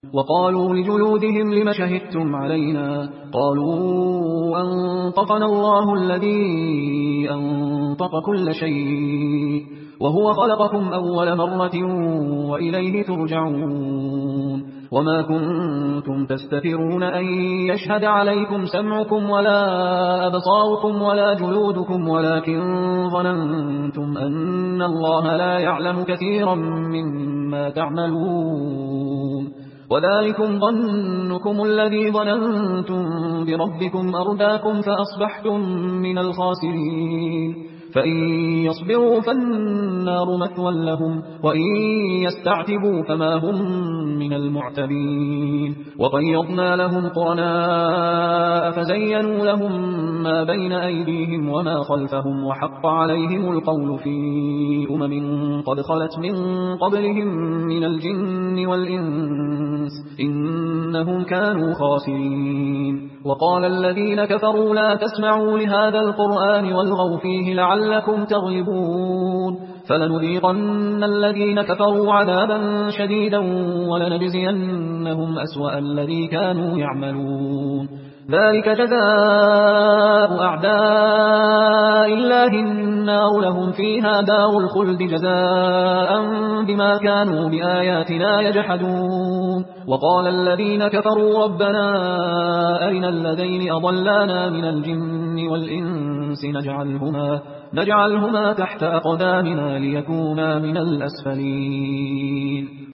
وقالوا لجلودهم لم شهدتم علينا قالوا أنطقنا الله الذي أنطق كل شيء وهو خلقكم أول مرة وإليه ترجعون وما كنتم تستترون أن يشهد عليكم سمعكم ولا أبصاركم ولا جلودكم ولكن ظننتم أن الله لا يعلم كثيرا مما تعملون وذلكم ظنكم الذي ظننتم بربكم أرداكم فأصبحتم من الخاسرين فإن يصبروا فالنار مثوى لهم وإن يستعتبوا فما هم من المعتبين وقيضنا لهم قرناء فزينوا لهم ما بين أيديهم وما خلفهم وحق عليهم القول في قد خلت من قبلهم من الجن والإنس إنهم كانوا خاسرين وقال الذين كفروا لا تسمعوا لهذا القرآن والغوا فيه لعلكم تغلبون فلنذيقن الذين كفروا عذابا شديدا ولنجزينهم أسوأ الذي كانوا يعملون ذلك جزاء أعداء الله النار لهم فيها دار الخلد جزاء بما كانوا بآياتنا يجحدون وقال الذين كفروا ربنا أرنا الذين أضلانا من الجن والإنس نجعلهما تحت أقدامنا ليكونا من الأسفلين